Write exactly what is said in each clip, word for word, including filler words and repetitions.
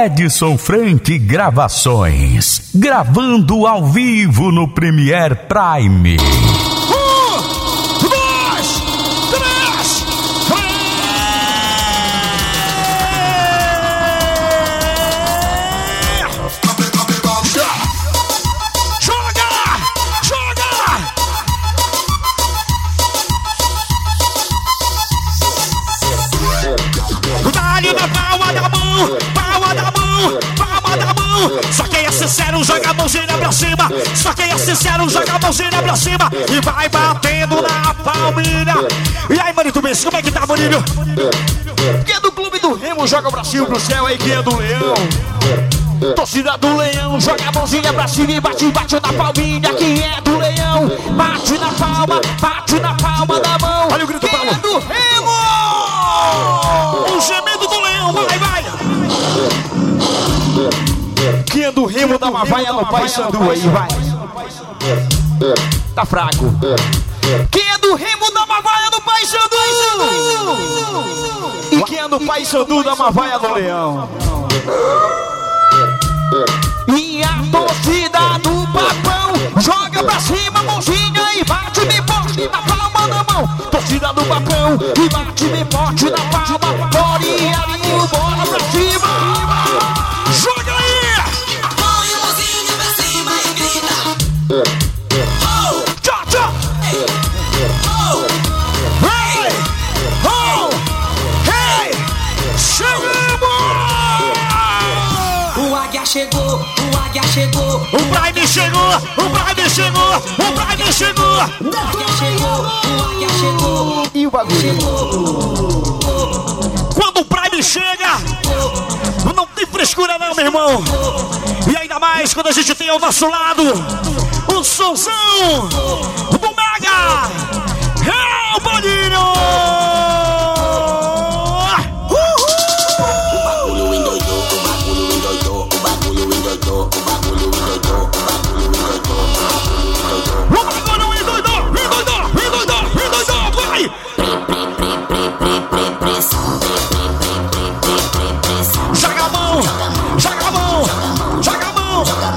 Edson Frank Gravações, gravando ao vivo no Premiere Prime. Um, dois, três, joga, joga. Dá-lhe na palma da mão, palma da mão, palma da mão. Só quem é sincero joga a mãozinha pra cima. Só quem é sincero joga a mãozinha pra cima. E vai batendo na palminha. E aí, Manito Messi, como é que tá, Maninho? Quem é do Clube do Remo joga o bracinho pro céu aí, quem é do Leão? Torcida do Leão, joga a mãozinha pra cima e bate, bate na palminha. Quem é do Leão? Bate na palma, bate na palma da mão. Olha o grito, Paulo. Quem é do Remo? O gemido do Leão, vai, vai. Quem é do Remo dá uma vaia no Pai Sandu aí, vai. Tá fraco. Quem é do Remo dá uma vaia no Pai Sandu. E quem é do Pai Sandu dá uma vaia no Leão. E a torcida do Papão joga pra cima, mãozinha e bate me forte na palma da mão. Torcida do Papão e bate me forte na palma. Borinha e o bola pra cima. Joga aí! Põe a mãozinha pra cima e grita. Oh! Tchau, tchau! Oh! Hey! Oh! Hey! Chegamos! O águia chegou, o águia chegou. O Prime chegou! O Prime chegou! O Prime chegou! O águia chegou, o águia chegou. E o bagulho? Chegou. Quando o Prime chega, não tem frescura não, meu irmão. E ainda mais quando a gente tem ao nosso lado o somzão do Mega. É o Boninho! O bagulho endoidou, o bagulho endoidou, o bagulho endoidou, o bagulho endoidou, o bagulho endoidou, O bagulho endoidou, endoidou, endoidou, endoidou, vai! Joga a mão, joga a mão, joga a mão.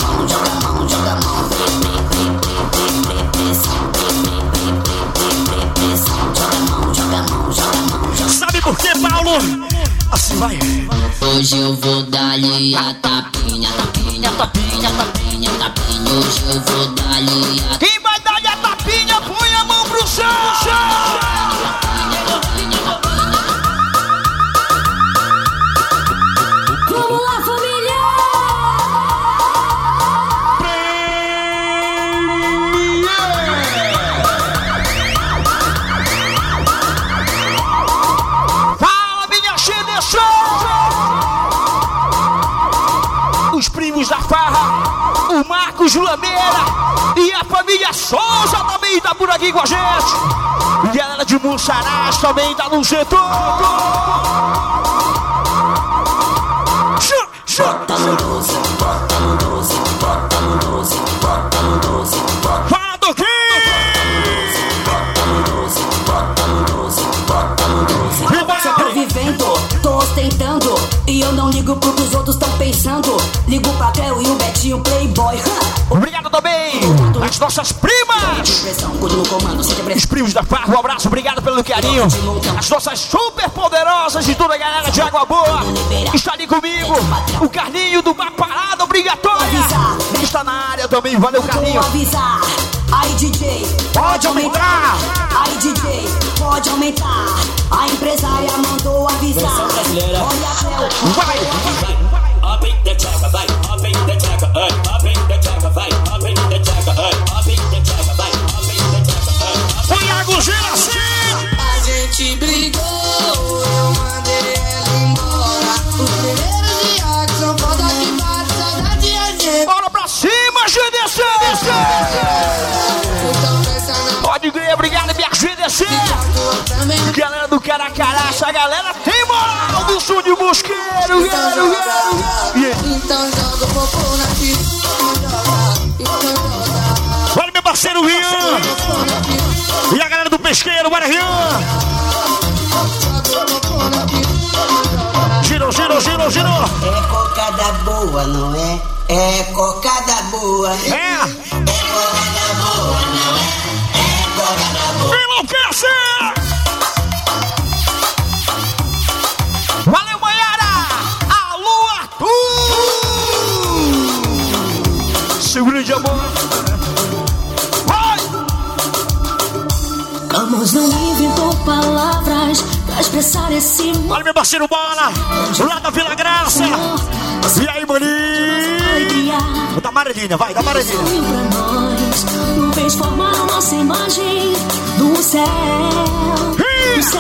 Sabe por quê, Paulo? Assim vai. Hoje eu vou dar-lhe a tapinha, tapinha, tapinha, tapinha, tapinha. Hoje eu vou dar-lhe a Quem vai dar-lhe a tapinha, põe a mão pro chão. Vamos lá, família! Fala, minha Xedeção! Os primos da farra, o Marcos Lameira e a família Souza também tá por aqui com a gente. E a galera de Mussaraz também tá no setor. Chá, chá. bota no doze, bota no doze, bota no doze, bota no doze, Fala do quê? bota no doze, bota no doze, bota no doze. Sobrevivendo, tô ostentando. E eu não ligo pro que os outros tão pensando. Ligo pra Cleo e o Betinho Playboy. Obrigado também às nossas primas. Pressão, cuido no comando, sem Os depressão. primos da farra, um abraço, obrigado pelo carinho. As nossas super poderosas de toda a galera de Água Boa está ali comigo. O Carlinho do Bar Parada Obrigatória está na área também, valeu Carlinho. Vou avisar. Aí D J, Pode aumentar. Aí D J, pode aumentar. A empresária mandou avisar. Olha a Cleo. Vai, Up in the track, vai, up in the track, up in the track, vai, up in the track, up in the track, vai, up in the track. o Iago Geraci. A gente brigou, eu mandei ela embora. Os primeiros dias que são foda que bate saudade a gente. Bora pra cima, G D C. Então pensa na Pode crer, obrigado, minha G D C. tua também. Galera do Caracará, essa galera tem moral do sul de Mosqueiro. Então joga, então joga o popô na pista. Então joga, Olha meu parceiro Rian. E a galera do Pesqueiro, bora Rian. joga o popô na pista. Girou, girou, girou, girou. É cocada boa, não é? É cocada boa. É! É cocada boa, não é? É cocada boa. Enlouquece! Valeu, Maiara! Alô, Arthur! Segura de amor. Vai! Camus não inventou palavras pra expressar esse amor. Olha meu parceiro Bola, lá da Vila Graça. E aí, Maninha? Da Marelinha, vai, da Marelinha. Sorriu pra nós, nuvens formaram nossa imagem no céu, no céu.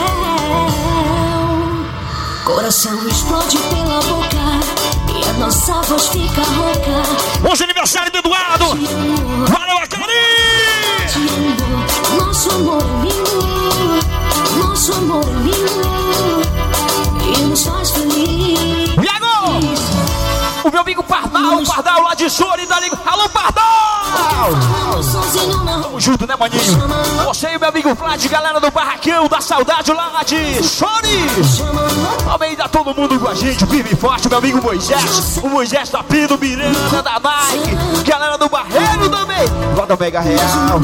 Coração explode pela boca e a nossa voz fica rouca. Hoje é aniversário do Eduardo. Valeu, a Carinha! Nosso amor é lindo, nosso amor é lindo e nos faz feliz. Viago! O meu amigo Pardal, o Pardal lá de Chore, tá ligado? Alô, Pardal! Tamo junto, né, maninho? Você e o meu amigo Vlad, galera do Barracão da Saudade lá de Chore. Também tá todo mundo com a gente, firme e forte, meu amigo Moisés. O Moisés da Pino, Miranda, da Nike. Galera do Barreiro também. Lá da Mega Real.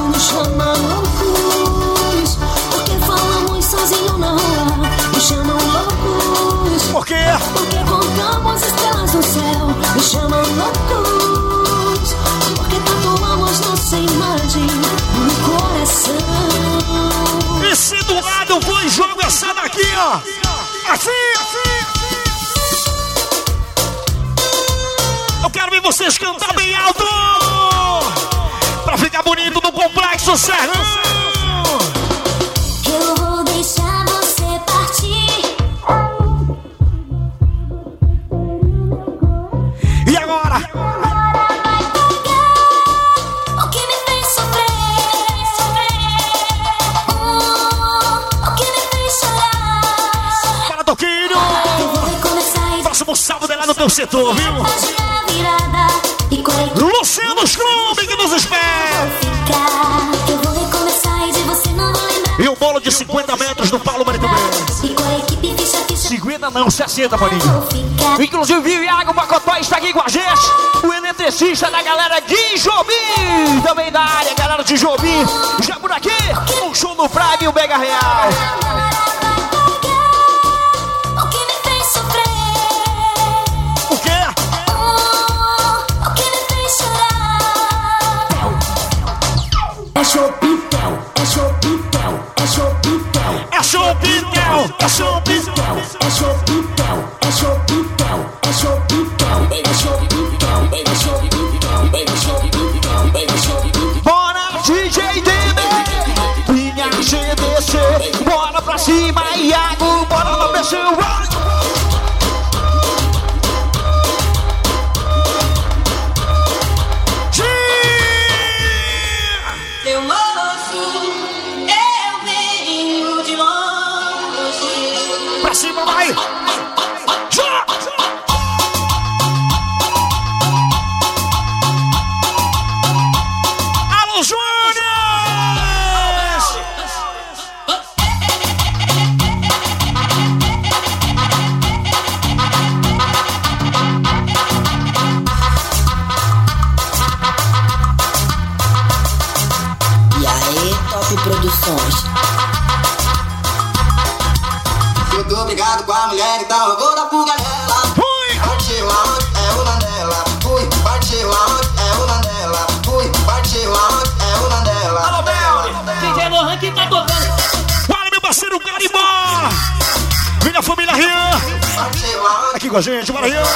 Porque falamos sozinho na rua, me chamam loucos. Por quê? Porque contamos estrelas no céu, me chamam loucos. Porque tatuamos nossa imagem no coração. E se do lado eu vou e jogo essa daqui, ó. Assim, assim. Eu quero ver vocês cantar bem alto. Pra ficar bonito no Complexo Serrão. Eu vou deixar você partir. E agora? O que me fez sofrer, oh, o que me fez chorar. Para, Toquinho! Eu vou recomeçar e Próximo sábado é lá no teu setor, viu? página virada e colei Luciano Scrumbi que nos espera! ficar. Eu vou recomeçar e de você não vou lembrar. E o bolo de cinquenta metros do Paulo Marito Bem. E com a equipe ficha, ficha, cinquenta não, sessenta, maninho. vou ficar. Inclusive o Iago Pacotó está aqui com a gente. O eletricista da galera de Jobim. Também da área, galera de Jobim. Já por aqui, um show no Prime e o Mega Real. O que me fez sofrer, O quê? oh, o que me fez chorar. É Chopitel, é Chopitel, é Chopitel. É show Pitel, é show Pitel. É Chopitel, é Chopitel, é Chopitel, é Chopitel, é Chopitel, é Chopitel. Bora, D J Dene. Minha G D C. Bora pra cima, Iago. Bora pra B C. Eu moço, eu venho de longe. Pra cima, vai. Já. Alô, Júnior. E aí, Top Produções. Eu tô brigado com a mulher, então eu vou dar pro galera. Fui. Partiu aonde é o Nandela. Fui, partiu aonde é o Nandela. Fui, partiu aonde é o Nandela. Alô, Belly. D J Lohan que tá tocando. Fala, meu parceiro Garibó. Minha família Rian. Partiu aonde Aqui com a gente, bora Rian.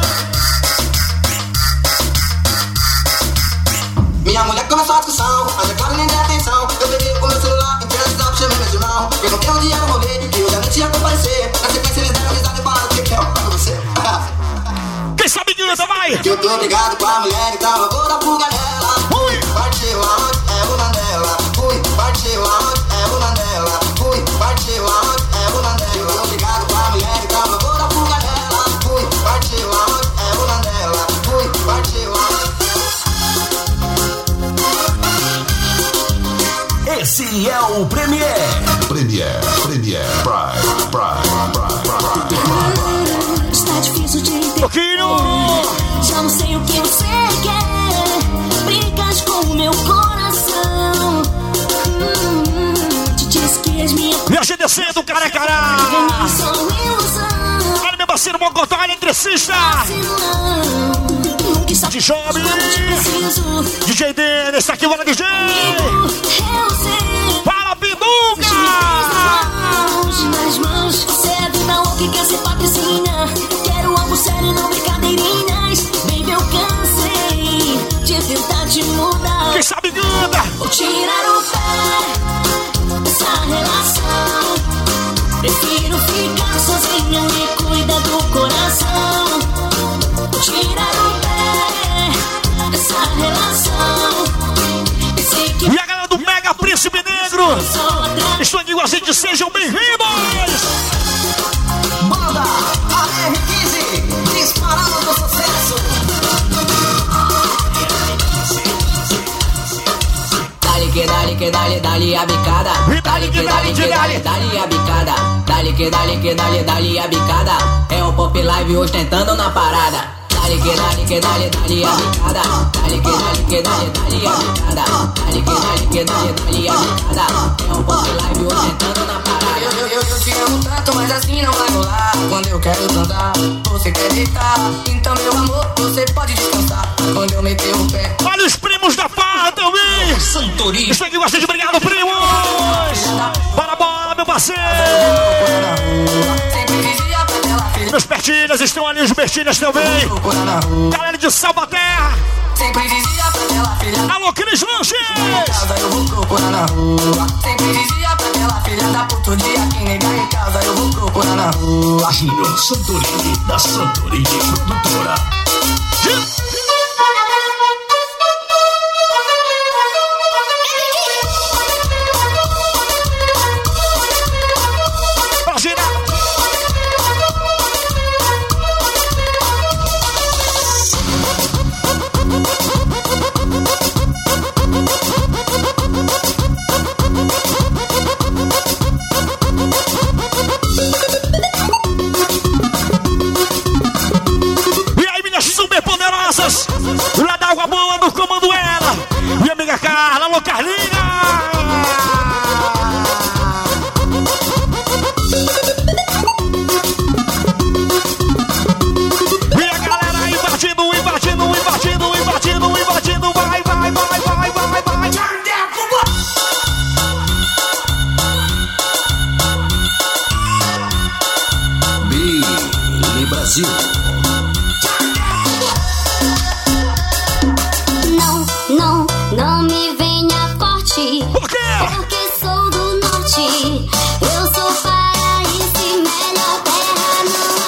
minha mulher começou a discussão, mas é claro nem dei atenção. Eu peguei o meu celular e fiz WhatsApp, chamei meus irmãos. Perguntei onde era o rolê, que eu já nem tinha comparecer. Na sequência eles deram risada e falaram o que que é pra você. Quem sabe que canta, vai. Que eu tô brigado com a mulher, então eu vou dar pro galera. Fui. Partiu aonde é o Nandela. Fui, partiu aonde é o Nandela. Fui, partiu aonde é o Nandela. Eu tô brigado com a mulher, então eu vou dar pro galera. Fui, partiu aonde é o Nandela. Fui, partiu aonde. Esse é o Premier. Premier, Premier, Prime, Prime, Prime, Prime. Está difícil de entender. pouquinho. Já não sei o que você quer. Brincas com o meu coração. Hum, te disse que és minha. E a G D C do Caracará. Só ilusão. Olha meu parceiro Mocotó, eletricista. Nunca está De jovem. quando te preciso. D J dele, está aqui, bora D J. Eu sei. Fala, Biduca. Nas mãos, você é vida louca e quer ser patricinha. Quero algo sério, não brincadeirinhas. Baby, eu cansei de tentar te mudar. Quem sabe canta. Vou tirar o pé dessa relação. Prefiro ficar sozinha, me cuida do coração. Vou tirar o pé dessa relação. Pensei que E a galera do Mega Príncipe Negro. Estou aqui com a gente, sejam bem-vindos. Banda A R quinze, disparada do sucesso. Dale que dale que dale, dale a bicada. Dale que dale que dale, dale a bicada. Dale que dale que dale, dale a bicada. É o Pop Live ostentando na parada. Dale que dale que dale, dale a bicada. Dale que dale que dale, dale a bicada. Dale que dale que dale, dale a bicada. É o Pop Live ostentando na parada. Eu, eu, eu, eu te amo tanto, mas assim não vai rolar. Quando eu quero dançar, você quer deitar. Então meu amor, você pode descansar. Quando eu meter o pé. Olha os primos da farra também. Santorini. Estou aqui com a gente, obrigado, primos. Bora, bora, meu parceiro. Sempre vigia pra tela, filha. Meus pertinhas estão ali, os pertinhas também. Procura na rua. Galera de Salvaterra. Sempre vigia pra tela, filha. Alô, Cris Lanches. Casa eu vou procurar na rua. Sempre vigia pra tela, filha da puta. O dia que negar em casa eu vou procurar na rua. Júnior Santorini, da Santorini Produtora. Lá da Água Boa, no comando ela. Minha amiga Carla, alô Carlinha. E a galera invadindo, invadindo, invadindo, invadindo, invadindo. Vai, vai, vai, vai, vai, vai. Billy Brasil. Não, não me venha forte. Por quê? Porque sou do norte. Eu sou paraíso e melhor terra no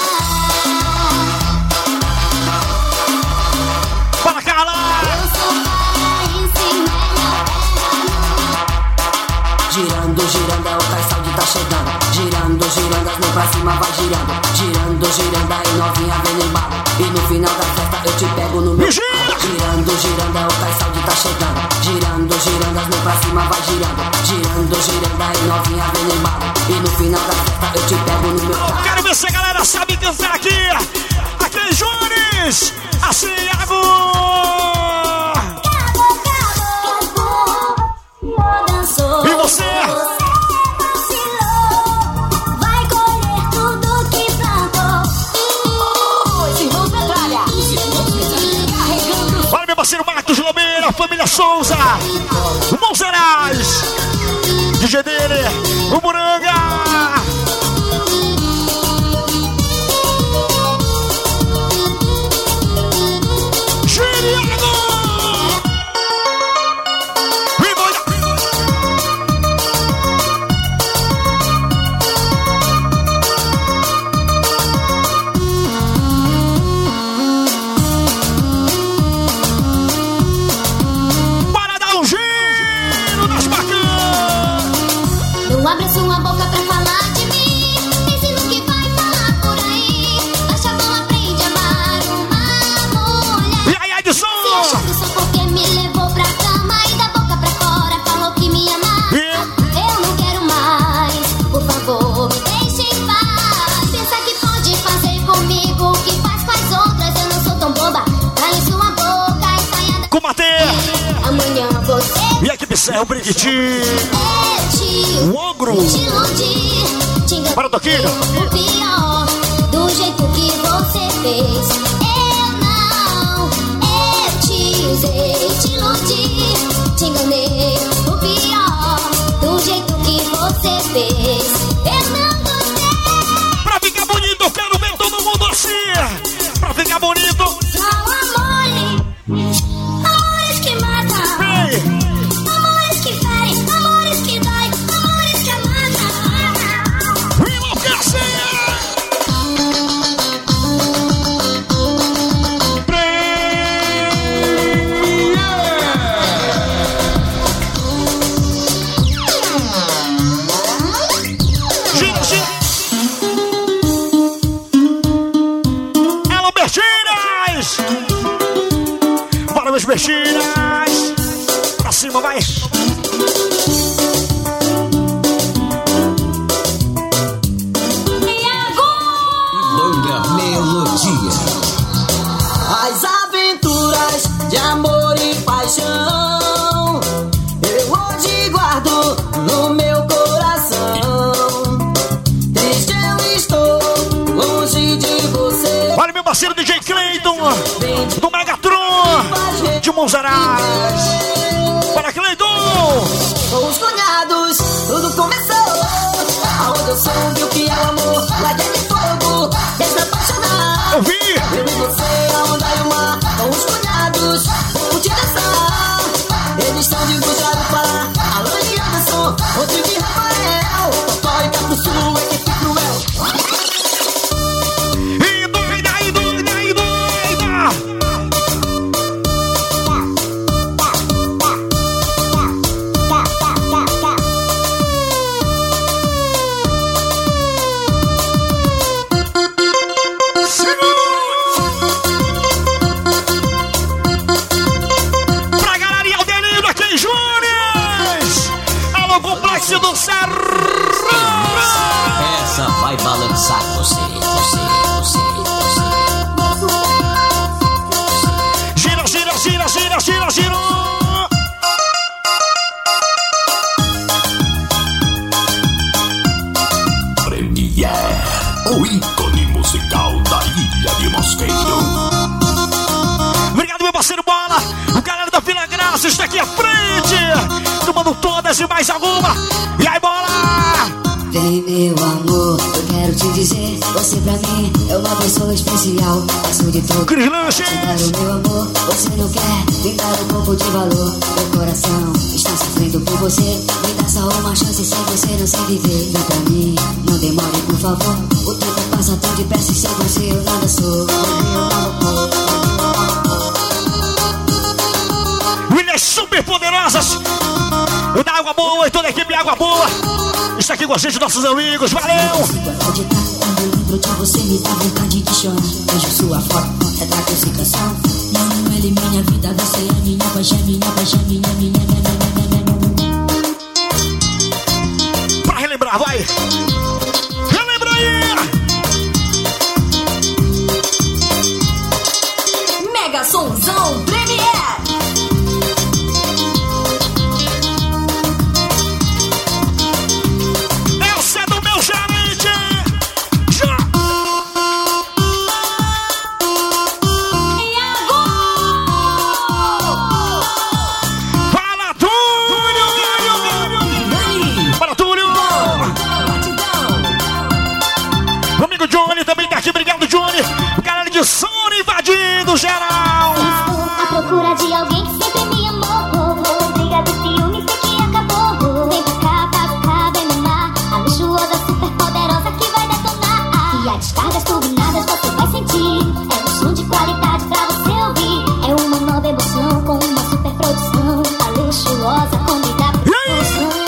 ar. Para Carla. Eu sou paraíso e melhor terra no ar. Girando, girando, é o Caissal tá chegando. Girando, girando, as mãos pra cima vai girando. Girando, girando, aí novinha vem embalo. E no final da festa eu te pego no meu. Girando, girando, é o Caissal tá chegando. Girando, girando, as mãos pra cima vai girando. Girando, girando, aí novinha vem embalo. E no final da festa eu te pego no meu carro. Quero ver se a galera sabe cantar aqui. Aqui é Jones. Assim, Iago. Cabo, cabo, cabo, dançou. E você? Vai colher tudo que plantou. Os irmãos Metralha. Carregando. Olha meu parceiro Marcos Lobeira, família Souza. O Monzerais. D J dele, o Moranga. Giriago. Não abre sua boca pra Esse é o Brigitinho. O ogro. Para o Toquinho. O pior, do jeito que você fez. Eu não, eu te usei, te iludi, te enganei. O pior, do jeito que você fez. Eu não gostei. Pra ficar bonito, eu quero ver todo mundo assim. Pra ficar bonito. Só amor, amores que matam. Ei. Amores que ferem, amores que dói, amores que matam. Enlouquece! Gira, gira. Alô, Bertinas! Bora, meus Bertinas! Pra cima, vai! Banda Melodia. As aventuras de amor e paixão eu hoje guardo no meu coração. Triste eu estou longe de você. Olha, meu parceiro D J Cleiton, do Megatron, de Monzaraz. Para Cleiton! Com os cunhados, tudo começou. Aonde eu soube o que é o amor, lá de fogo, desapaixonar. Eu vi! Eu e você, a onda e o mar, com os cunhados, vou te dançar. Eles são de Gujar do Pará, Alan e Anderson, outro de Rafael. Totó e Capuçu, equipe cruel. E doida, e doida, e doida! Pra galerinha o delírio aqui em Júnior! Alô, Complexo do Cerro! Essa vai balançar você, você, você, você. Gira, gira, gira, gira, gira, gira! Premier, o ícone musical da Ilha de Mosqueiro. Obrigado, meu parceiro Bola! O galera da Vila Graça está aqui à frente! Tomando todas e mais alguma! E aí, Bola! Vem, meu amor, eu quero te dizer, você pra mim é uma pessoa especial. Passo de tudo. Cris Lanches! Claro, meu amor, você não quer me dar um pouco de valor. Meu coração está sofrendo por você. Me dá só uma chance, sem você não sei viver. Vem pra mim, não demore, por favor. O tempo passa tão depressa e sem você eu nada sou. Eu nada Williams super poderosas! O da Água Boa e toda a equipe Água Boa! Está aqui com a gente, nossos amigos, valeu! Quando eu lembro de você, me dá vontade de chorar. Vejo sua foto, retrato essa canção. Não, ele minha vida, você é minha paixão, minha paixão, minha, minha, minha, minha, minha. Pra relembrar, vai! Relembra aí! Mega Sonzão Premier. Essa é do meu gerente! Já! Fala, Túlio! Fala, Túlio! O amigo Johnny também tá aqui, obrigado, Johnny! O galera de Sony invadindo geral! Estou à procura de alguém que sempre me amou. Briga do ciúme, sei que acabou. Vem pra cá, paga o cabo, vem no mar. A luxuosa, super poderosa que vai detonar. E a descargas turbinadas você vai sentir. É um som de qualidade pra você ouvir. É uma nova emoção com uma super produção. A luxuosa convida pra emoção.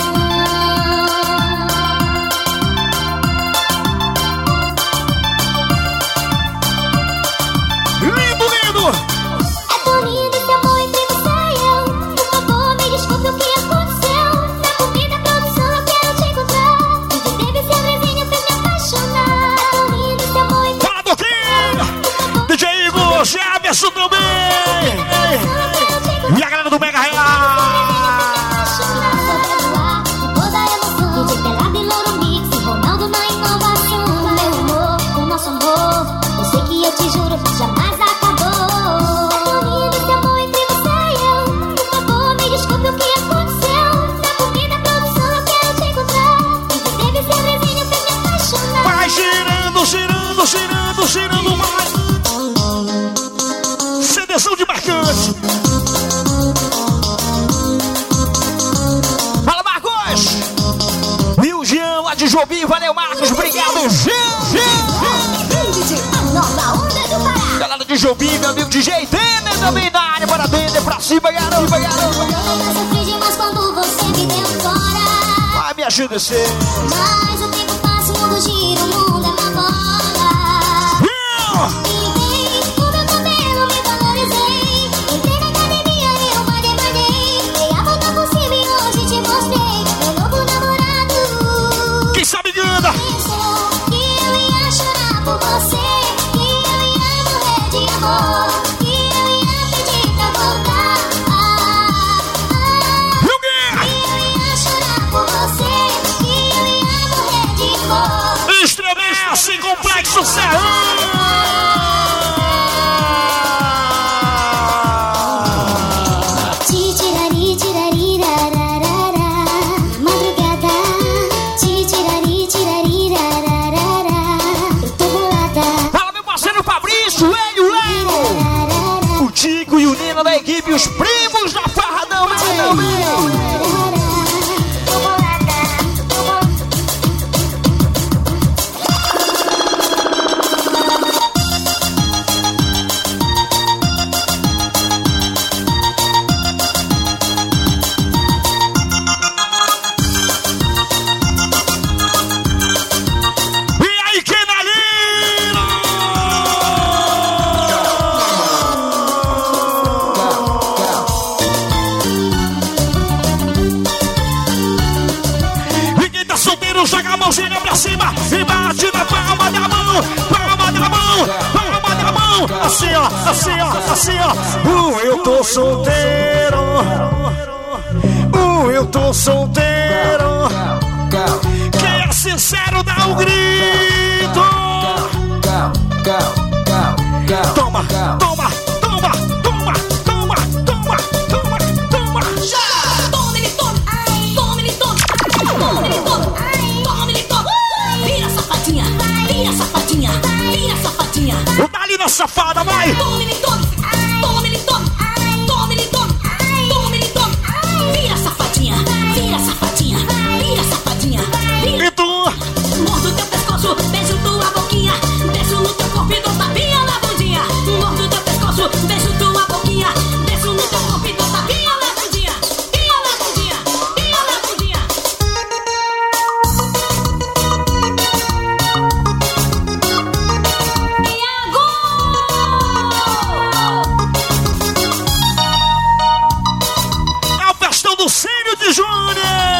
Lindo, lindo! É bonito esse amor entre você e eu. Por favor, me desculpe o que aconteceu. Na comida, produção, eu quero te encontrar. E você teve esse amorzinho, fez me apaixonar. É bonito esse amor entre Fala, Doquinho! D J Igor, Jefferson também! E a galera do Mega Real! Jobim, valeu Marcos, obrigado, Gil. Nova onda do Pará. Galera de Jobim, meu amigo D J Denner também na área, bora Denner, pra cima, garoto, garoto. Eu sofri demais quando você me deu fora. Vai, me ajuda a ser. Mas o tempo passa, o mundo gira, o mundo é uma bola. Pintei o meu cabelo, me valorizei. Entrei na academia e eu guardei, guardei. Dei a volta por cima e hoje te mostrei meu novo namorado. Quem sabe anda? Pensou que eu ia chorar por você, que eu ia morrer de amor, que eu ia pedir pra voltar. Ah, ah, E o quê? que eu ia chorar por você, que eu ia morrer de amor. Estremece, Complexo Serrano. Titirari, tirari, rararara. Madrugada. Titirari, tirari, rararara. Eu tô bolada. Fala, meu parceiro Fabrício, ele, o Léo. Rararara. O Tico e o Nino da equipe, os primos da Farra também. Tô bolada. Tô bolada. E aí, Kenalino? E quem tá solteiro, joga a mãozinha pra cima e bate na palma da mão, palma da mão, palma da mão. Assim, ó, assim, ó, assim, ó. Uh, eu tô solteiro. Uh, eu tô solteiro. Quem é sincero dá um grito. Toma, toma, toma, toma, toma, toma, toma, toma. Já! Toma ele, toma. Toma ele, toma. Toma ele, toma. Toma ele, toma. Vira safadinha. Vira safadinha. Vira safadinha. O Dali na safada, vai! Toma ele, toma. Toma ele, toma. Toma ele, toma. Toma ele, toma. Vira safadinha. Vira safadinha. Vira safadinha. Vira. E tu? Mordo teu pescoço, beijo tua boquinha. Desço no teu corpo e dou tapinha na bundinha. Mordo teu pescoço, beijo tua boquinha. Desço no teu corpo e dou tapinha na bundinha. Pinha na bundinha, pinha na bundinha. É o festão do Círio de Júnior!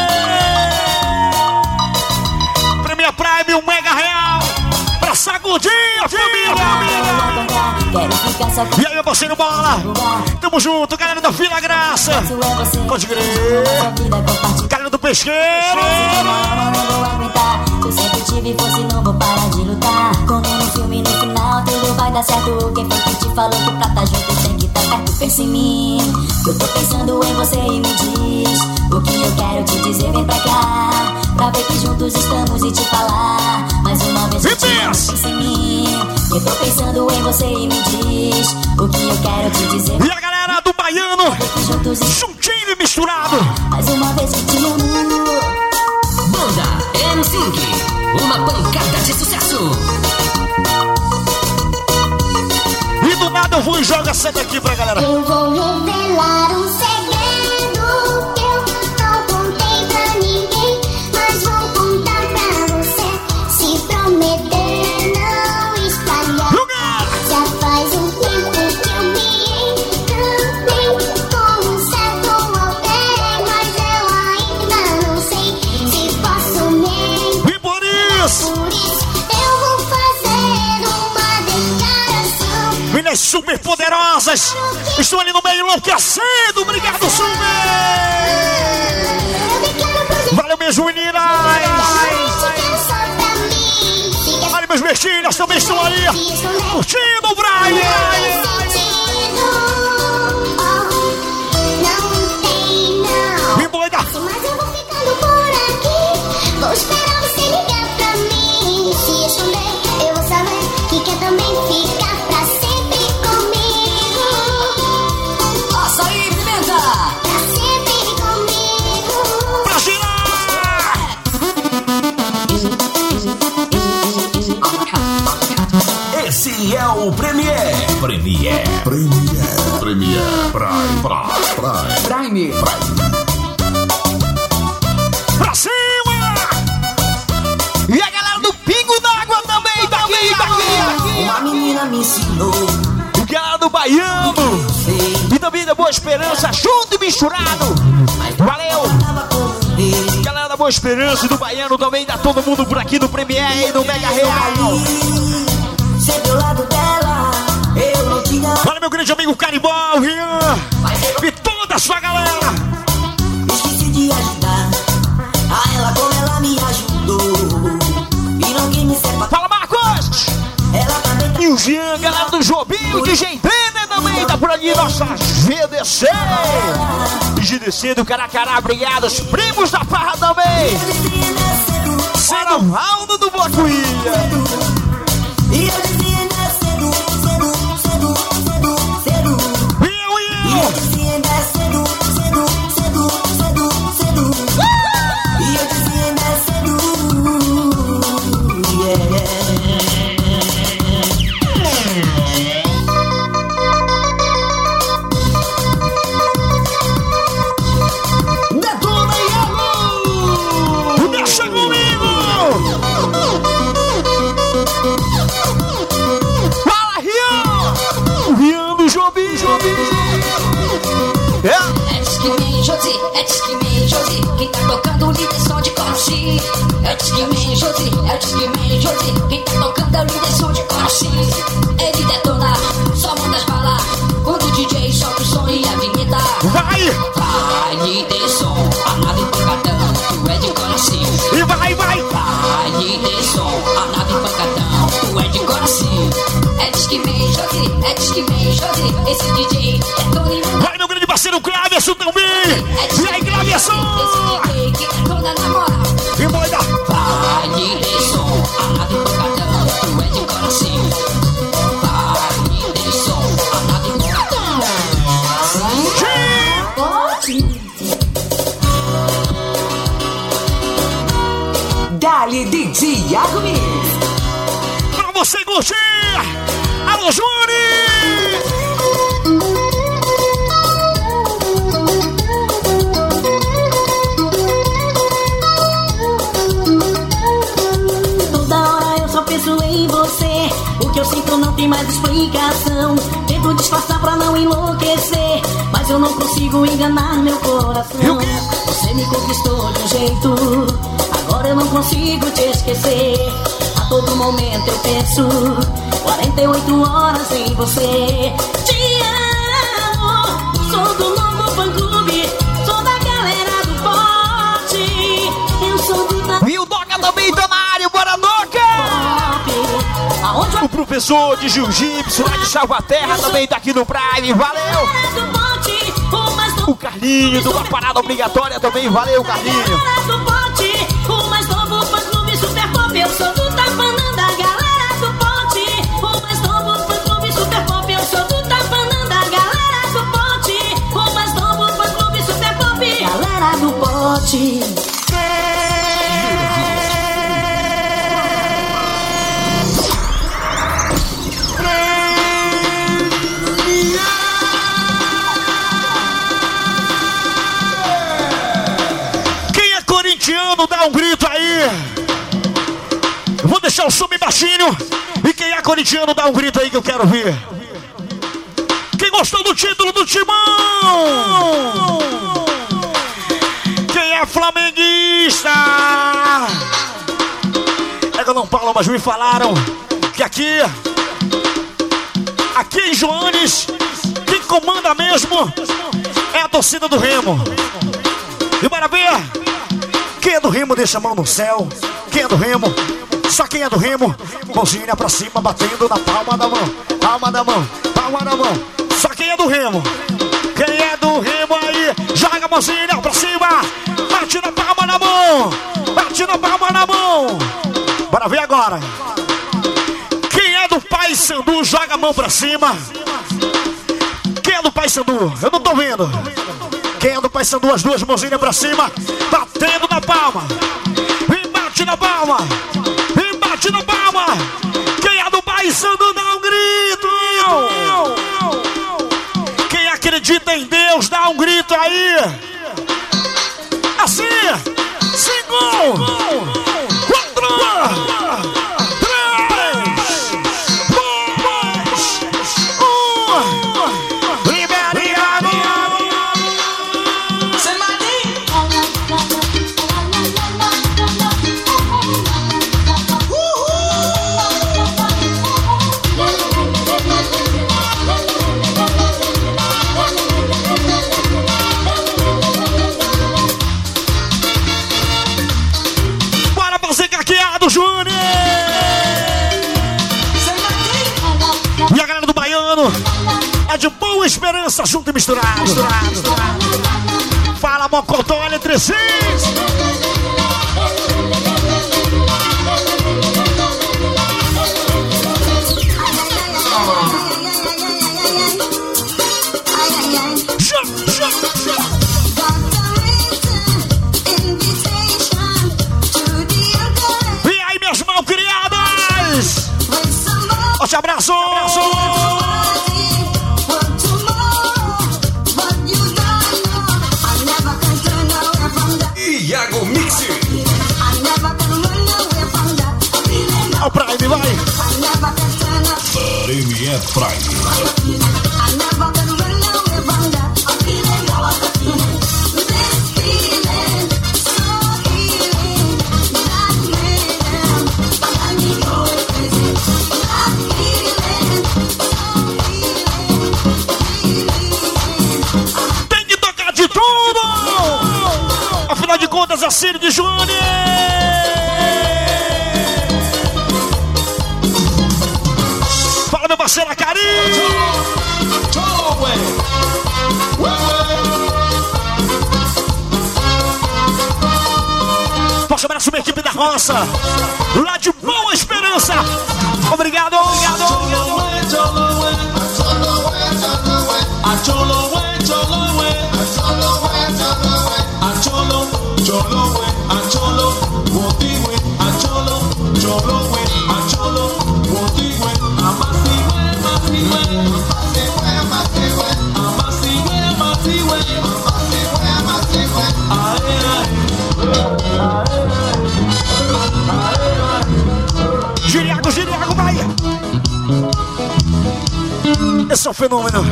Prêmio Prime, um mega real! Pra sacudir a família! Quero ficar só E aí, meu parceiro Bola? Tamo junto, galera da Vila Graça! Pode crer! Galera do Pesqueiro! não vou aguentar. Eu sempre tive força e não vou parar de lutar. Como no filme, no final, tudo vai dar certo. Quem foi que te falou que pra tá junto tem que tá perto? Pensa em mim. Eu tô pensando em você e me diz o que eu quero te dizer. Vem pra cá, pra ver que juntos estamos e te falar mais uma vez. Eu te amo, pensa em mim. Eu tô pensando em você e me diz o que eu quero te dizer. E a galera do Baiano! Pra ver que juntos estamos Juntinho e misturado! mais uma vez que te amo. Banda M cinco, uma pancada de sucesso. E do nada eu vou e jogo essa daqui pra galera! Eu vou revelar um segredo que eu não contei pra ninguém, mas vou contar pra você. Se prometer não espalhar. Já faz um tempo que eu me encantei com um certo alguém, mas eu ainda não sei se posso me. E por isso! Por isso eu vou fazer uma declaração. Meninas super poderosas! Estou ali no meio enlouquecendo! Obrigado, Super! Valeu mesmo, meninas! Olha, meus bestinhas também estão ali! Curtindo o Brian! Me doida! Mas eu vou ficando por aqui. Vou esperar você ligar pra mim. Se esconder, eu vou saber que quer também ficar pra sempre comigo. Açaí Pimenta. Pra sempre comigo. Pra girar! Premier. Premier. Prime. Prime. Prime. Prime. Pra cima! E a galera do Pingo d'Água também tá aqui, tá aqui, tá aqui. Uma menina me ensinou. O galera do Baiano. E também da Boa Esperança, junto e misturado. Valeu! Galera da Boa Esperança e do Baiano também, tá todo mundo por aqui no Premier e no Mega Real. Sempre ao lado dela, eu não tinha. Olha meu grande amigo Caribó, Rian. E toda a sua galera. Esqueci de ajudar a ela como ela me ajudou. E não quis me separar. Fala, Marcos! Ela também tá. E o Jean, galera do Jobinho, D J Denner também tá por ali, nossa G D C. G D C do Caracará, obrigado. Os primos da farra também. Sendo o Raul do Bocuinha. E eu dizia ainda cedo, cedo, cedo, cedo, cedo. E eu, e E eu dizia ainda cedo, cedo, cedo, cedo, cedo. E eu dizia ainda cedo, yeah. Detona e alô! Deixa comigo! Fala, Rian! Rian do Jobim, Jobim, Jobim. É? É Disque Josi, é Disque Josi, quem tá tocando o líder som de Corsi. É Disque Josi, é Disque Josi, quem tá tocando é o líder som de Corsi. Ele detona, só manda as balas, quando o D J solta o som e a vinheta. Vai! Vai, líder som, a nave pancadão, tu é de Corsi. E vai, vai! Vai, líder som, a nave pancadão, tu é de Corsi. É Disque Josi, é Disque Josi, esse D J detona e manda. Vai, meu grande parceiro Clavierson também! E aí, Clavierson! E moida! Vai, líder som, a nave pancadão, tu é de coração. Vai, líder som, a nave pancadão. Dali D J Iago Mix. Pra você curtir! Alô, Júnior! Toda hora eu só penso em você. O que eu sinto não tem mais explicação. Tento disfarçar pra não enlouquecer, mas eu não consigo enganar meu coração. Você me conquistou de um jeito, agora eu não consigo te esquecer. A todo momento eu penso quarenta e oito horas em você. Te amo, sou do novo fã-clube, sou da galera do pote. Eu sou do da E o Doca também tá na área, bora Doca! aonde O professor de jiu-jitsu lá de Salvaterra também tá aqui no Prime, valeu! do bote, o mais novo O Carlinho de uma parada obrigatória também, valeu Carlinho! galera do bote, o mais novo fã-clube super pop. Eu sou do Tapanã da galera do bote, o mais novo fã-clube super pop. Eu sou do Tapanã da galera do bote, o mais novo fã-clube super pop. Galera do bote. Dá um grito aí. Eu vou deixar o som bem baixinho. E quem é corintiano, dá um grito aí que eu quero ver. Quem gostou do título do Timão? Quem é flamenguista? É que eu não falo, mas me falaram que aqui, aqui em Joanes, quem comanda mesmo é a torcida do Remo. E bora ver. Quem é do Remo deixa a mão no céu. Quem é do Remo? Só quem é do Remo, mãozinha pra cima, batendo na palma da mão. Palma da mão, palma da mão. Só quem é do Remo. Quem é do Remo aí, joga a mãozinha pra cima. Bate na palma da mão. Bate na palma da mão. Bora ver agora. Quem é do Paysandu, joga a mão pra cima. Quem é do Paysandu? Eu não tô vendo. Quem é do Paysandu, as duas mãozinhas pra cima, batendo na palma. E bate na palma. E bate na palma. Quem é do Paysandu, dá um grito. acredita em Deus, dá um grito aí. Assim, cinco, quatro, três, dois, um. Liberiano. Júnior! E a galera do Baiano é de Boa Esperança, junto e misturado. misturado. Fala, Mocotó, eletricista! Jump, jump, jump! Malcriadas! Forte abraço! abraço. Iago Mix. Ao Prime, vai! Prime é Prime. Afinal de contas, a Cine de Júnior. Fala, meu parceiro Acari. Forte abraço, minha equipe da roça, lá de Boa Esperança. Obrigado, obrigado. Acholo, cholo, we, acholo, motigüe, acholo, cholo, we, acholo, motigüe, amasigüe, amasigüe, amasigüe, amasigüe, amasigüe, amasigüe, amasigüe, ae, ae, Giriago, Giriago, vai! Esse é o fenômeno.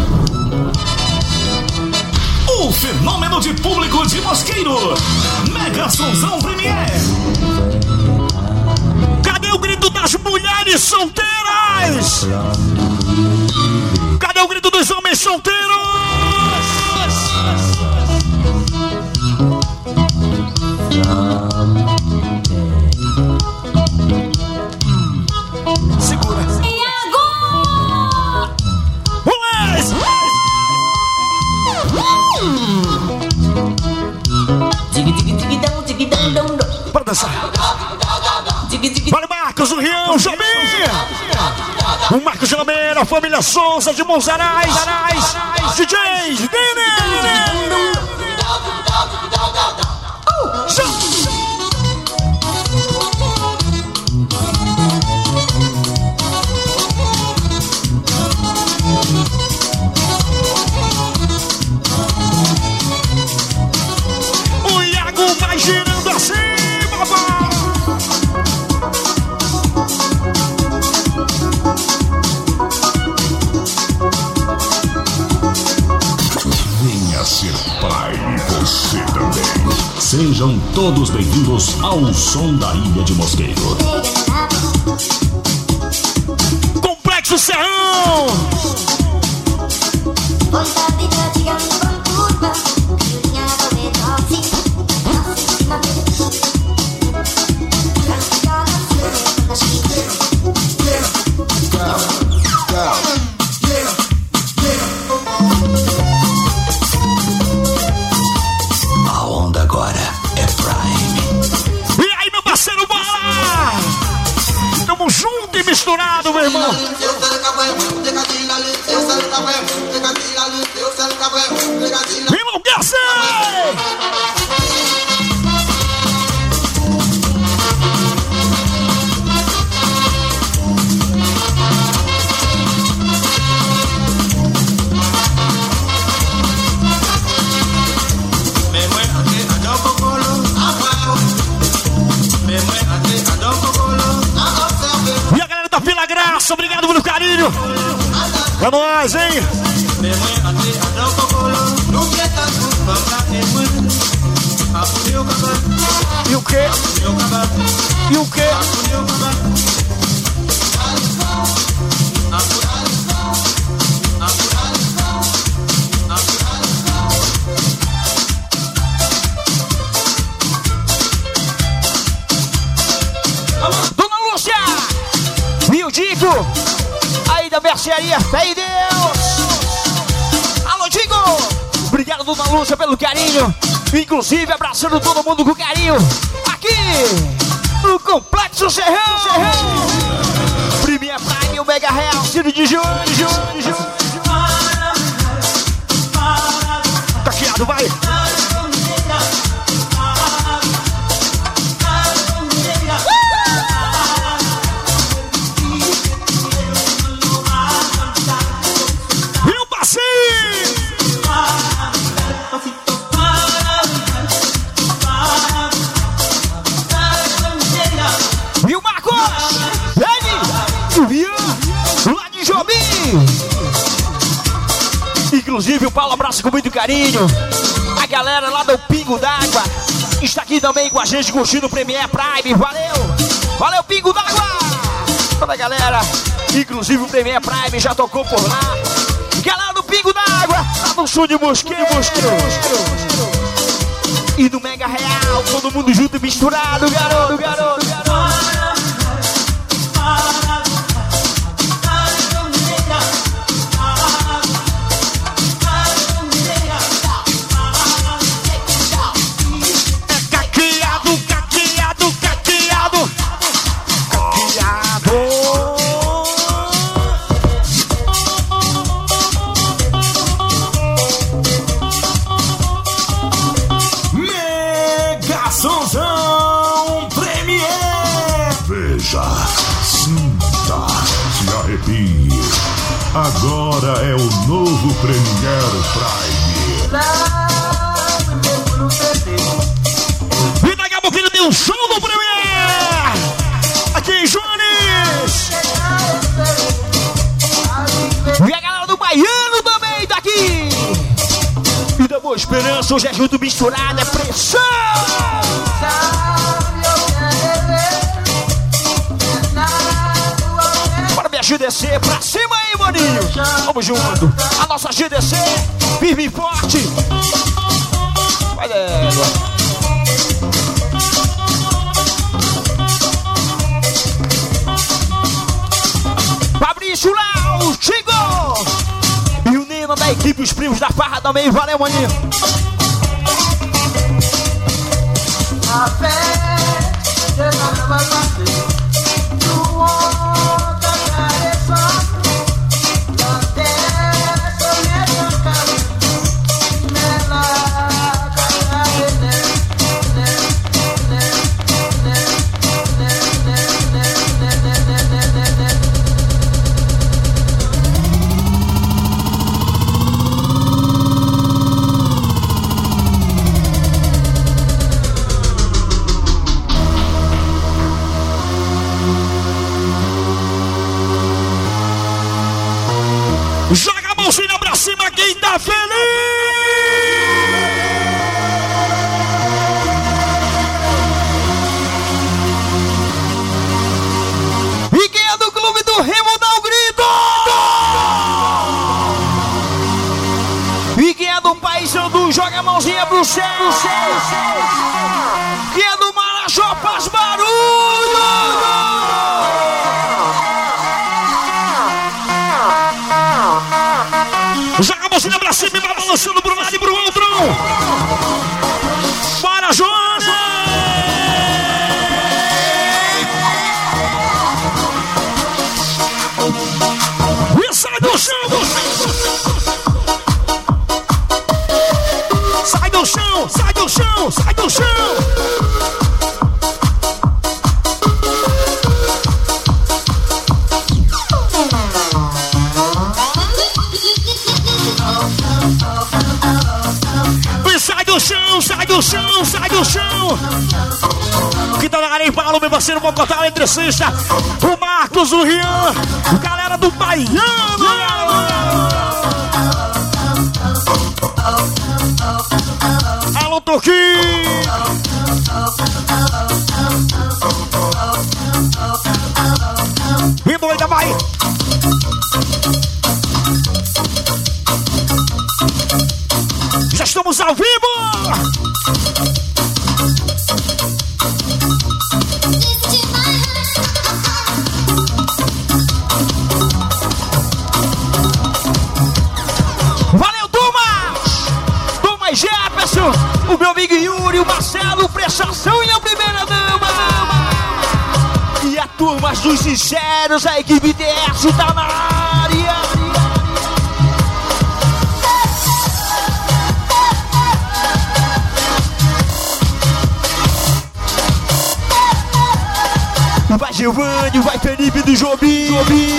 O fenômeno de público de Mosqueiro. Mega Sonzão Premier. Cadê o grito das mulheres solteiras? Cadê o grito dos homens solteiros? Segura. Para dançar. Vale Marcos, o Rião, o Jobim. O Marcos Gelameira, a família Souza de Monsarais. D Js, Dene. O Iago vai girando assim, papai. Venha ser pai, você também. Sejam todos bem-vindos ao som da Ilha de Mosqueiro. Complexo Serrão. A onda agora é Prime. E aí, meu parceiro, bora! Tamo junto e misturado, meu irmão. Enlouquece! É nóis, hein? E o quê? E o quê? Dona Lúcia! E o Dico! Aí da mercearia, fé em Deus! Alô, Dico! Obrigado, Dona Lúcia, pelo carinho. Inclusive, abraçando todo mundo com carinho. Aqui, no Complexo Serrão. Serrão. Primeira Prime, o Mega Real, Ciro de Junho, de Junho, de Junho. Cacheado, vai! Inclusive o Paulo abraça com muito carinho. A galera lá do Pingo d'Água está aqui também com a gente curtindo o Premiere Prime. Valeu! Valeu, Pingo d'Água! Toda a galera, inclusive o Premiere Prime já tocou por lá. Galera do Pingo d'Água, lá no sul de Mosqueiro. E do Mega Real, todo mundo junto e misturado, garoto, garoto, garoto. Agora é o novo Premiere Prime. E daqui a pouquinho tem um show no Premiere. Aqui em Jones. E a galera do Baiano também tá aqui. E da Boa Esperança, hoje é junto misturado, é pressão. G D C, pra cima aí, maninho. Vamos junto. A nossa G D C, firme e forte. Vai dela. Fabrício Lau, Chico. E o Nino da equipe, os primos da farra também. Valeu, maninho. A fé, joga a mãozinha pra cima, quem tá feliz! E quem é do clube do Remo dá um grito! E quem é do Paysandu joga a mãozinha pro céu! Quem é do Marajó faz barulho! Joga a mãozinha pra cima e vai balançando pro lado e pro outro. Bora, Jonas! E sai do chão! Sai do chão, sai do chão, sai do chão! Sai do chão, sai do chão, sai do chão. Que tá na área em Paulo, meu parceiro Mocotá, eletricista. O Marcos, o Rian, galera do Baiano, galera. Batuque! E doida, vai! Já estamos ao vivo! Valeu, Dumas! Dumas Jefferson, o meu amigo Yuri, o Marcelo, prestação e a primeira dama! E a turma dos sinceros, a equipe D S tá na área! Vai Giovanni, vai Felipe do Jobim.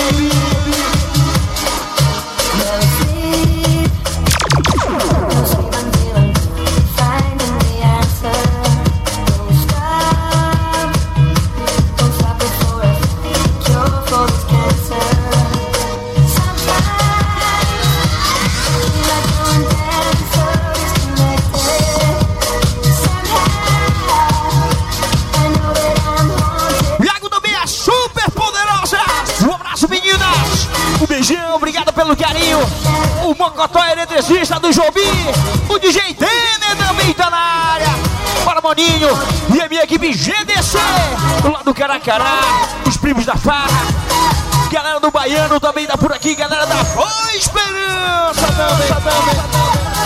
Obrigado pelo carinho. O Mocotó eletricista do Jobim. O D J Denner também tá na área. Bora, Moninho. E a minha equipe G D C. Lá do Caracará. Os primos da Farra. Galera do Baiano também tá por aqui. Galera da Boa Esperança também. também.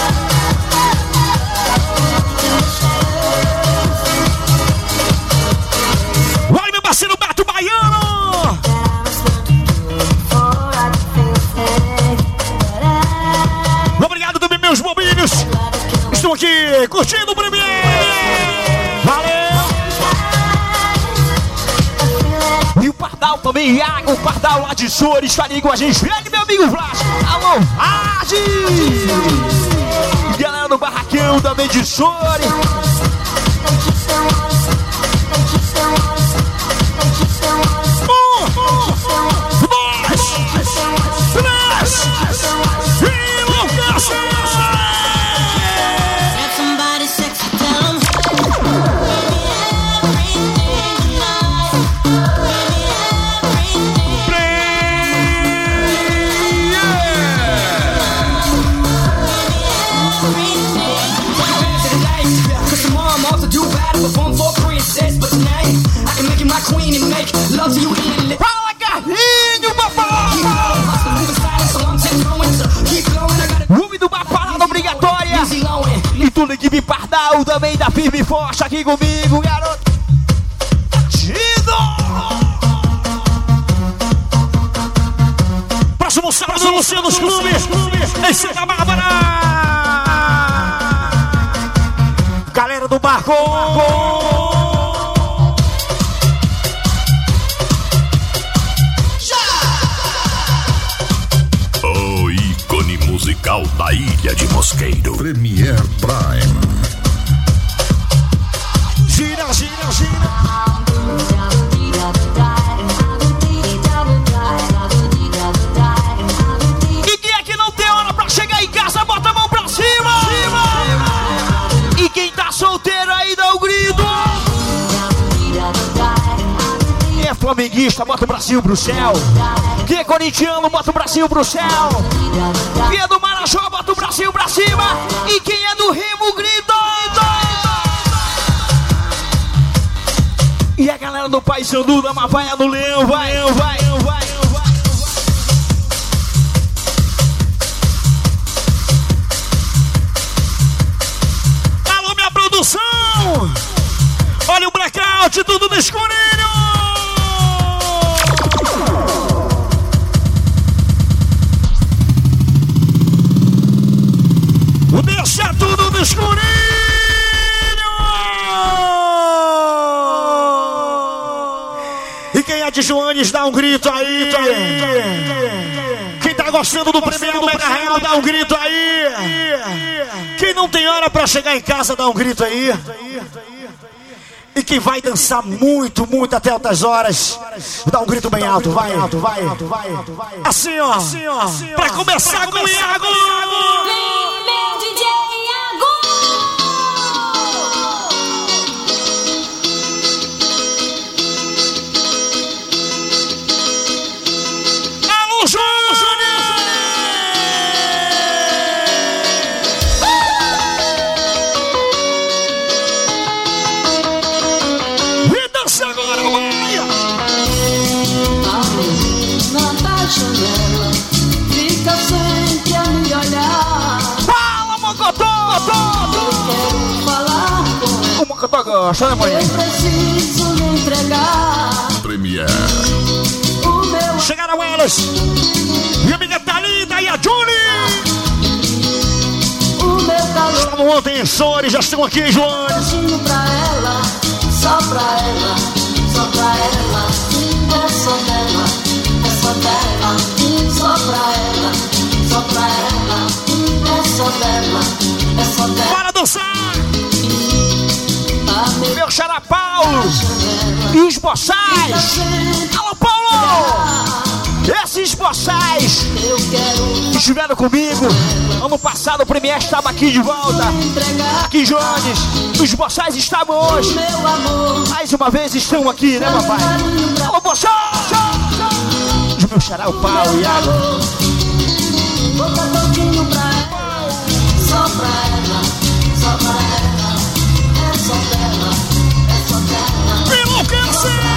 Olha, meu parceiro Beto Baiano. Obrigado também, meus bobinhos. Estou aqui curtindo o primeiro. Valeu. E o Pardal também, Iago, o Pardal lá de Sores, está ali com a gente. Vem, meu amigo Vlad. Alô, Vlad. Galera do Barracão também de Sores. Um, dois, três. Fala, Carlinho, papai! Rume do uma parada obrigatória. E tu na equipe Pardal também tá firme e forte aqui comigo, garoto. Tido! Próximo sábado, Luciano dos Clubes. Em Santa Bárbara. Galera do Barco. Musical da Ilha de Mosqueiro. Premier Prime. Gira, gira, gira. E quem é que não tem hora pra chegar em casa, bota a mão pra cima. E quem tá solteiro aí, dá o grito. Quem é flamenguista, bota o bracinho pro céu. Quem é corintiano, bota o bracinho pro céu. Quem é do Marajó, bota o bracinho pra cima. E quem é do Remo, grita. E a galera do Paysandu, da Mavaia do Leão, vai, vai, vai, vai. Alô, minha produção. Olha o blackout, tudo no escurinho. Deixa tudo no escurinho! E quem é de Joanes, dá um grito aí! Quem tá gostando do primeiro Mega Real, dá um grito aí! Quem não tem hora pra chegar em casa, dá um grito aí! E quem vai dançar muito, muito até altas horas, dá um grito bem alto, vai, alto, vai, alto, vai, alto, vai. Assim, ó, assim, ó, pra começar com o Iago! Vem, meu D J Iago! gosta, né, mulher? Eu preciso me entregar. Premier. O meu Chegaram elas. Minha amiga Thalita e a Julie. O meu calor. Estavam ontem em Sony, já estão aqui, Joane. Todinho pra ela, só pra ela, só pra ela. É só dela, é só dela. Só pra ela, só pra ela. É só dela, é só dela. Bora dançar. A meu Meu xará Paulo e os boçais. Alô, Paulo! Esses boçais eu quero que estiveram comigo ano passado, o Premier estava aqui de volta. entregar Aqui, Jones. Os boçais estavam hoje. meu amor. Mais uma vez estão aqui, né, papai? Alô, boçais! Os meus xará, o Paulo e a água. Vou dar todinho pra ela, só pra ela, só pra ela. É só dela, é só dela. Enlouquece!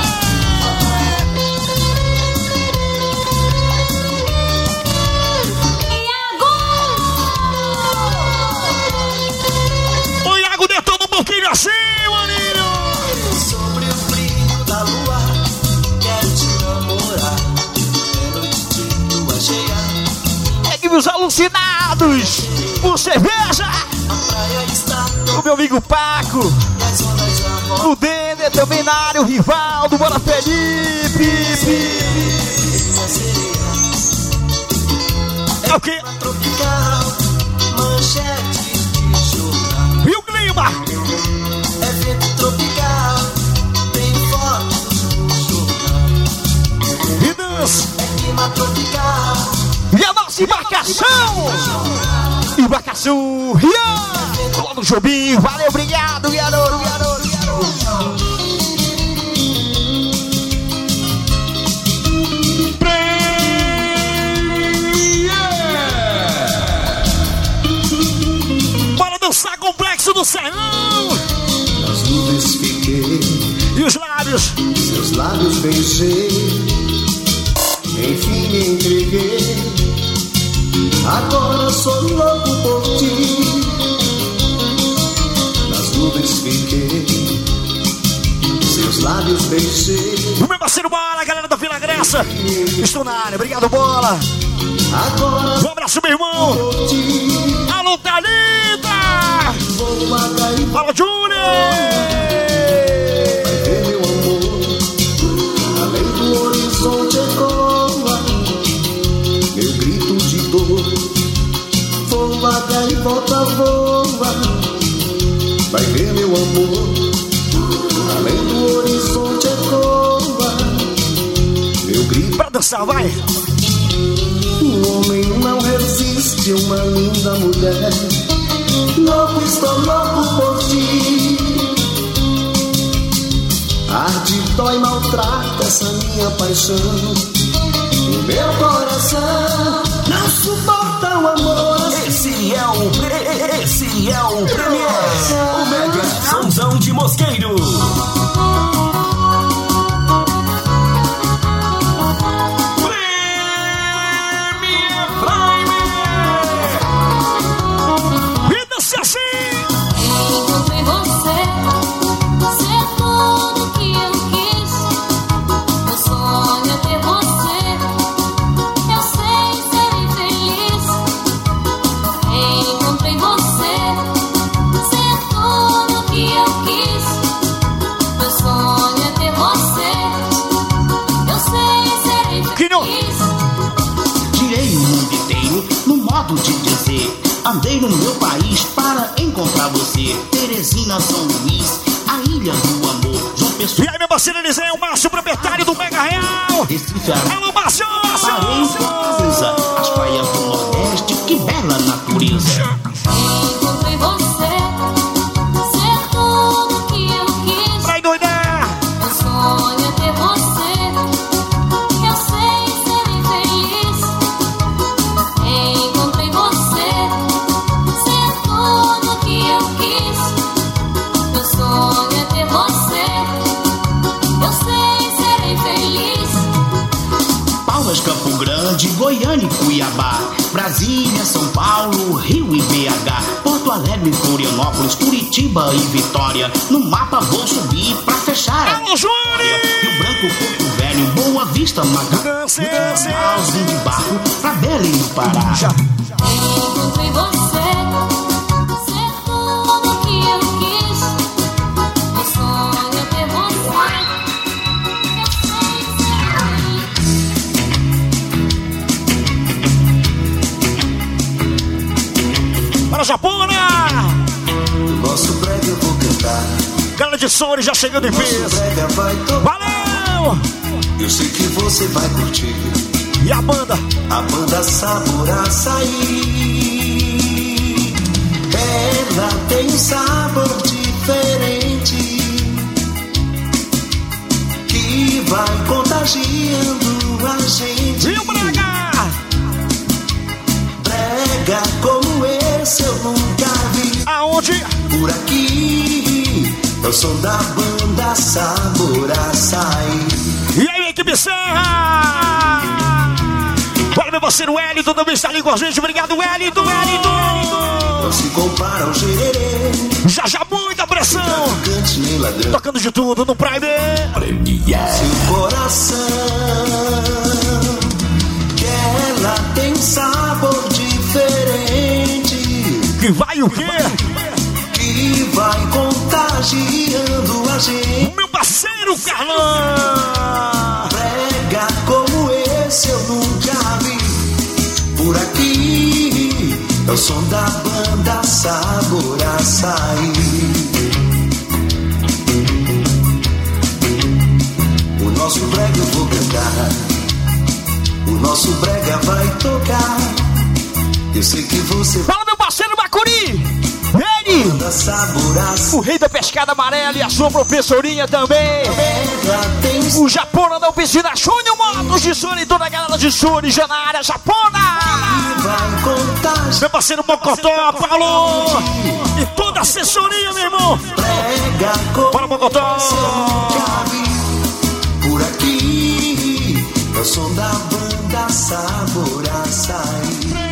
O Iago detona um pouquinho assim, maninho. Sobre o brilho da lua, quero te namorar. É noite de lua cheia, Pegue meus alucinados por cerveja. a praia está O meu amigo Paco, nas ondas da roda. o Dender, também na área, o Rivaldo, bora Felipe. Minha sereia, É o quê? tropical, manchete de jornal. E o clima? É vento tropical, tem fotos no jornal. E dança. É clima tropical, E a nossa embarcação, embarcação Rian, lá no Jobim, valeu, obrigado, garoto, garoto, garoto. Bora dançar complexo do serrão. nas nuvens fiquei, E os lábios. seus lábios beijei, enfim me entreguei. Agora sou louco por ti. Nas nuvens fiquei, seus lábios beijei. O meu parceiro Bola, galera da Vila Graça. Estou na área, obrigado, Bola. Agora Um abraço, meu irmão. por ti, Alô, Thalita. vou atrair Fala, Júnior. meu amor. Além do horizonte ecoa meu grito de dor. Voa, cai, volta, voa. Vai ver meu amor. Além do horizonte ecoa meu grito. Pra dançar, vai. O homem não resiste a uma linda mulher. Louco, estou louco por ti. Arde, dói, maltrata essa minha paixão. O meu coração não suporta o amor. Esse é o pre... Esse é o Premier, o Mega Sonzão de Mosqueiro. E dança assim. Encontrei você, você é tudo que eu quis. Meu sonho é ter você, eu sei ser infeliz. Encontrei você, você é tudo que eu quis. Meu sonho é ter você, eu sei ser Quino. infeliz. Girei o mundo inteiro no modo de dizer. Andei no meu país para encontrar você. Teresina, São Luís, a ilha do amor. João Pessoa, E aí, meu parceiro Eliseu, o Márcio, proprietário do Mega Real. Recife, Alô, Márcio. Parei em Fortaleza, as praias do Nordeste, que bela natureza. Encontrei você, você é tudo que eu quis. Vai doidar. Meu sonho é ter você, eu sei ser infeliz. Encontrei você, você é tudo que eu quis. Meu sonho é ter você, eu sei ser infeliz. Palmas, Campo Grande, Goiânia e Cuiabá. Brasília, São São Paulo, Rio e B H, Porto Alegre, Florianópolis, Curitiba e Vitória. No mapa vou subir pra fechar a história. Rio Branco, Porto Velho, Boa Vista, Macaé, Mauzinho de Barro, pra Belém do Pará. Encontrei você, ser tudo que eu quis. Meu sonho é ter você. Para a Japona! Nosso brega eu vou cantar. Galera de Sony já chegando em peso. Valeu! Eu sei que você vai curtir. E a banda? A banda Sabor Açaí. Ela tem um sabor diferente que vai contagiando a gente. E o brega? Brega como esse eu nunca vi. Aonde? Por aqui. É o som da banda Sabor Açaí. E aí, equipe Serra! Olha, meu parceiro Wellington também está ali com a gente. Obrigado, Wellington, Wellington! Não se compara ao gererê. Já já muita pressão! Traficante nem ladrão. Tocando de tudo no Prime. Premia seu coração. Que ela tem um sabor diferente. Que vai o quê? Que vai contagiando a gente. Meu parceiro Carlão! Prega como esse eu nunca vi. Por aqui é o som da banda Sabor Açaí. O nosso brega eu vou cantar. O nosso brega vai tocar. Eu sei que você... Fala, meu parceiro Bacuri! Ele! O rei da pescada amarela e a sua professorinha também! O Japona da Oficina Júnior Motos de Sul e toda a galera de Sul e já na área Japona! Meu parceiro Mocotó, Paulo! E toda a assessoria, meu irmão! Bora, Mocotó! Por aqui é o som da banda Sabor Açaí.